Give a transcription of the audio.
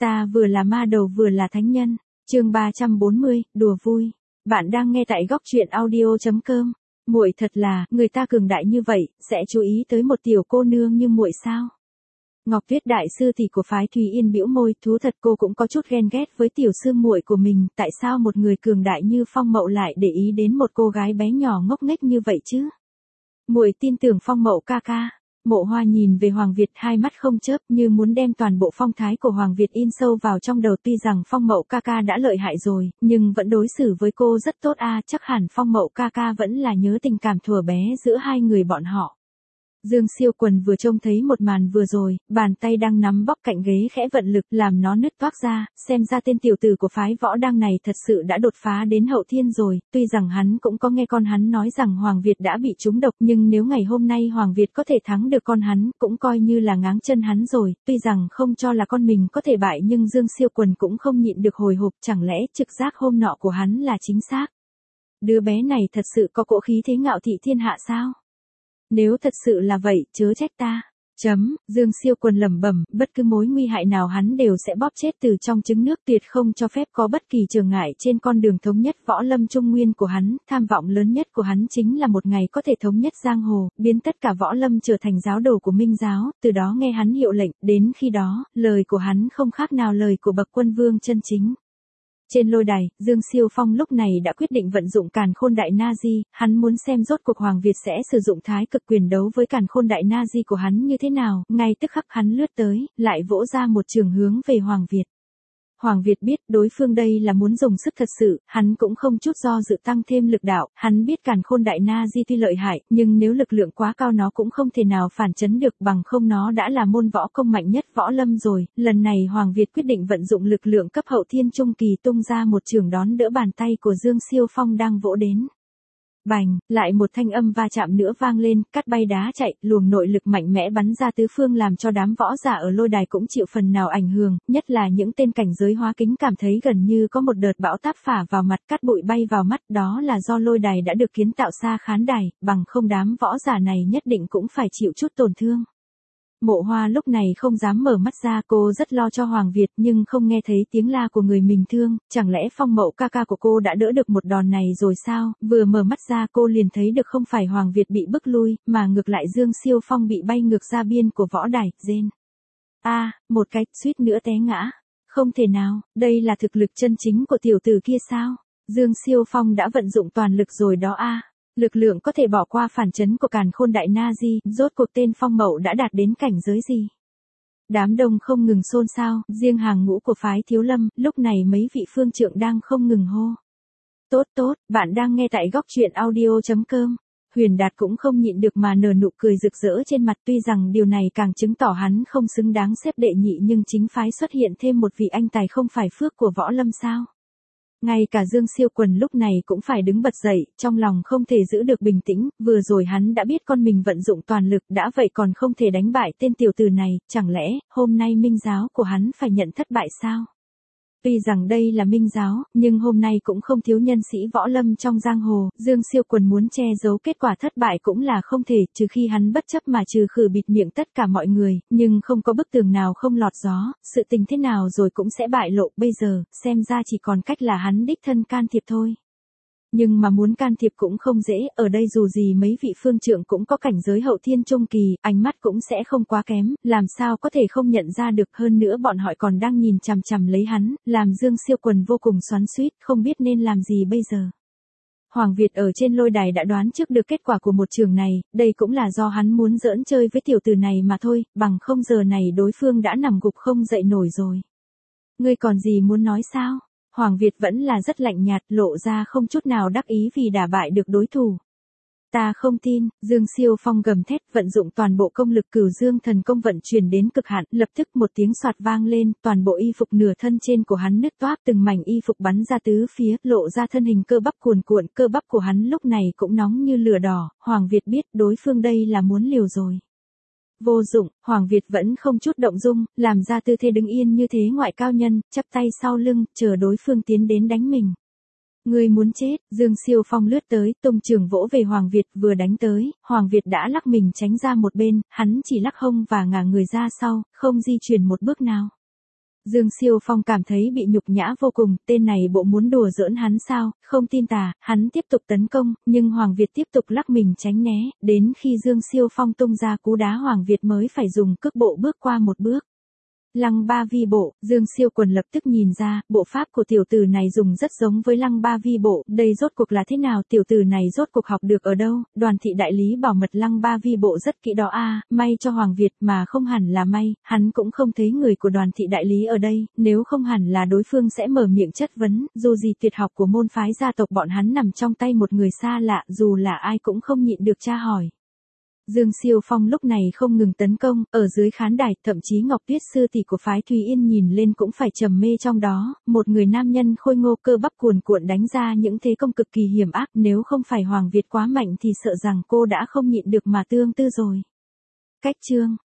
Ta vừa là ma đầu vừa là thánh nhân. Chương 340, đùa vui. Bạn đang nghe tại góc truyện audio.com. Muội thật là, người ta cường đại như vậy, sẽ chú ý tới một tiểu cô nương như muội sao? Ngọc Tuyết đại sư tỷ của phái Thúy Yên bĩu môi, thú thật cô cũng có chút ghen ghét với tiểu sư muội của mình, tại sao một người cường đại như Phong Mậu lại để ý đến một cô gái bé nhỏ ngốc nghếch như vậy chứ? Muội tin tưởng Phong Mậu ca ca. Mộ Hoa nhìn về Hoàng Việt, hai mắt không chớp, như muốn đem toàn bộ phong thái của Hoàng Việt in sâu vào trong đầu. Tuy rằng Phong Mậu ca ca đã lợi hại rồi, nhưng vẫn đối xử với cô rất tốt chắc hẳn Phong Mậu ca ca vẫn là nhớ tình cảm thuở bé giữa hai người bọn họ. Dương Siêu Quần vừa trông thấy một màn vừa rồi, bàn tay đang nắm bóp cạnh ghế khẽ vận lực làm nó nứt toác ra, xem ra tên tiểu tử của phái Võ Đăng này thật sự đã đột phá đến hậu thiên rồi. Tuy rằng hắn cũng có nghe con hắn nói rằng Hoàng Việt đã bị trúng độc, nhưng nếu ngày hôm nay Hoàng Việt có thể thắng được con hắn, cũng coi như là ngáng chân hắn rồi. Tuy rằng không cho là con mình có thể bại, nhưng Dương Siêu Quần cũng không nhịn được hồi hộp, chẳng lẽ trực giác hôm nọ của hắn là chính xác? Đứa bé này thật sự có cỗ khí thế ngạo thị thiên hạ sao? Nếu thật sự là vậy, chớ trách ta. Dương Siêu Quần lẩm bẩm, bất cứ mối nguy hại nào hắn đều sẽ bóp chết từ trong trứng nước, tuyệt không cho phép có bất kỳ chướng ngại trên con đường thống nhất võ lâm trung nguyên của hắn. Tham vọng lớn nhất của hắn chính là một ngày có thể thống nhất giang hồ, biến tất cả võ lâm trở thành giáo đồ của Minh giáo, từ đó nghe hắn hiệu lệnh. Đến khi đó, lời của hắn không khác nào lời của bậc quân vương chân chính. Trên lôi đài, Dương Siêu Phong lúc này đã quyết định vận dụng Càn Khôn Đại Na Di, hắn muốn xem rốt cuộc Hoàng Việt sẽ sử dụng thái cực quyền đấu với Càn Khôn Đại Na Di của hắn như thế nào. Ngay tức khắc hắn lướt tới, lại vỗ ra một trường hướng về Hoàng Việt. Hoàng Việt biết đối phương đây là muốn dùng sức thật sự, hắn cũng không chút do dự tăng thêm lực đạo. Hắn biết Càn Khôn Đại Na Di tuy lợi hại, nhưng nếu lực lượng quá cao nó cũng không thể nào phản chấn được, bằng không nó đã là môn võ công mạnh nhất võ lâm rồi. Lần này Hoàng Việt quyết định vận dụng lực lượng cấp hậu thiên trung kỳ, tung ra một chưởng đón đỡ bàn tay của Dương Siêu Phong đang vỗ đến. Bành, lại một thanh âm va chạm nữa vang lên, cắt bay đá chạy, luồng nội lực mạnh mẽ bắn ra tứ phương làm cho đám võ giả ở lôi đài cũng chịu phần nào ảnh hưởng, nhất là những tên cảnh giới hóa kính cảm thấy gần như có một đợt bão táp phả vào mặt, cát bụi bay vào mắt. Đó là do lôi đài đã được kiến tạo xa khán đài, bằng không đám võ giả này nhất định cũng phải chịu chút tổn thương. Mộ Hoa lúc này không dám mở mắt ra, cô rất lo cho Hoàng Việt nhưng không nghe thấy tiếng la của người mình thương. Chẳng lẽ Phong Mậu ca ca của cô đã đỡ được một đòn này rồi sao? Vừa mở mắt ra cô liền thấy được không phải Hoàng Việt bị bức lui, mà ngược lại Dương Siêu Phong bị bay ngược ra biên của võ đài. Rên. Một cái, suýt nữa té ngã. Không thể nào, đây là thực lực chân chính của tiểu tử kia sao? Dương Siêu Phong đã vận dụng toàn lực rồi đó Lực lượng có thể bỏ qua phản chấn của Càn Khôn Đại Na Di, rốt cuộc tên Phong Mậu đã đạt đến cảnh giới gì? Đám đông không ngừng xôn xao, riêng hàng ngũ của phái Thiếu Lâm, lúc này mấy vị phương trượng đang không ngừng hô. Tốt, bạn đang nghe tại góc truyện audio.com. Huyền Đạt cũng không nhịn được mà nở nụ cười rực rỡ trên mặt, tuy rằng điều này càng chứng tỏ hắn không xứng đáng xếp đệ nhị, nhưng chính phái xuất hiện thêm một vị anh tài không phải phước của võ lâm sao? Ngay cả Dương Siêu Quần lúc này cũng phải đứng bật dậy, trong lòng không thể giữ được bình tĩnh, vừa rồi hắn đã biết con mình vận dụng toàn lực, đã vậy còn không thể đánh bại tên tiểu tử này, chẳng lẽ hôm nay Minh giáo của hắn phải nhận thất bại sao? Tuy rằng đây là Minh giáo, nhưng hôm nay cũng không thiếu nhân sĩ võ lâm trong giang hồ. Dương Siêu Quần muốn che giấu kết quả thất bại cũng là không thể, trừ khi hắn bất chấp mà trừ khử bịt miệng tất cả mọi người, nhưng không có bức tường nào không lọt gió, sự tình thế nào rồi cũng sẽ bại lộ. Bây giờ, xem ra chỉ còn cách là hắn đích thân can thiệp thôi. Nhưng mà muốn can thiệp cũng không dễ, ở đây dù gì mấy vị phương trượng cũng có cảnh giới hậu thiên trung kỳ, ánh mắt cũng sẽ không quá kém, làm sao có thể không nhận ra được, hơn nữa bọn họ còn đang nhìn chằm chằm lấy hắn, làm Dương Siêu Quần vô cùng xoắn xuýt, không biết nên làm gì bây giờ. Hoàng Việt ở trên lôi đài đã đoán trước được kết quả của một trường này, đây cũng là do hắn muốn giỡn chơi với tiểu tử này mà thôi, bằng không giờ này đối phương đã nằm gục không dậy nổi rồi. Ngươi còn gì muốn nói sao? Hoàng Việt vẫn là rất lạnh nhạt, lộ ra không chút nào đắc ý vì đả bại được đối thủ. Ta không tin, Dương Siêu Phong gầm thét, vận dụng toàn bộ công lực Cửu Dương Thần Công vận chuyển đến cực hạn, lập tức một tiếng xoạt vang lên, toàn bộ y phục nửa thân trên của hắn nứt toác, từng mảnh y phục bắn ra tứ phía, lộ ra thân hình cơ bắp cuồn cuộn, cơ bắp của hắn lúc này cũng nóng như lửa đỏ. Hoàng Việt biết đối phương đây là muốn liều rồi. Vô dụng, Hoàng Việt vẫn không chút động dung, làm ra tư thế đứng yên như thế ngoại cao nhân, chắp tay sau lưng, chờ đối phương tiến đến đánh mình. Ngươi muốn chết, Dương Siêu Phong lướt tới, tung trường vỗ về Hoàng Việt, vừa đánh tới, Hoàng Việt đã lắc mình tránh ra một bên, hắn chỉ lắc hông và ngả người ra sau, không di chuyển một bước nào. Dương Siêu Phong cảm thấy bị nhục nhã vô cùng, tên này bộ muốn đùa giỡn hắn sao, không tin tà, hắn tiếp tục tấn công, nhưng Hoàng Việt tiếp tục lắc mình tránh né, đến khi Dương Siêu Phong tung ra cú đá Hoàng Việt mới phải dùng cước bộ bước qua một bước. Lăng Ba Vi bộ, Dương Siêu Quần lập tức nhìn ra, bộ pháp của tiểu tử này dùng rất giống với Lăng Ba Vi bộ, đây rốt cuộc là thế nào, tiểu tử này rốt cuộc học được ở đâu, Đoàn thị đại lý bảo mật Lăng Ba Vi bộ rất kỹ đó a, may cho Hoàng Việt mà không hẳn là may, hắn cũng không thấy người của Đoàn thị đại lý ở đây, nếu không hẳn là đối phương sẽ mở miệng chất vấn, dù gì tuyệt học của môn phái gia tộc bọn hắn nằm trong tay một người xa lạ, dù là ai cũng không nhịn được tra hỏi. Dương Siêu Phong lúc này không ngừng tấn công, ở dưới khán đài, thậm chí Ngọc Tuyết sư tỷ của phái Thùy Yên nhìn lên cũng phải trầm mê trong đó, một người nam nhân khôi ngô cơ bắp cuồn cuộn đánh ra những thế công cực kỳ hiểm ác, nếu không phải Hoàng Việt quá mạnh thì sợ rằng cô đã không nhịn được mà tương tư rồi. Cách chương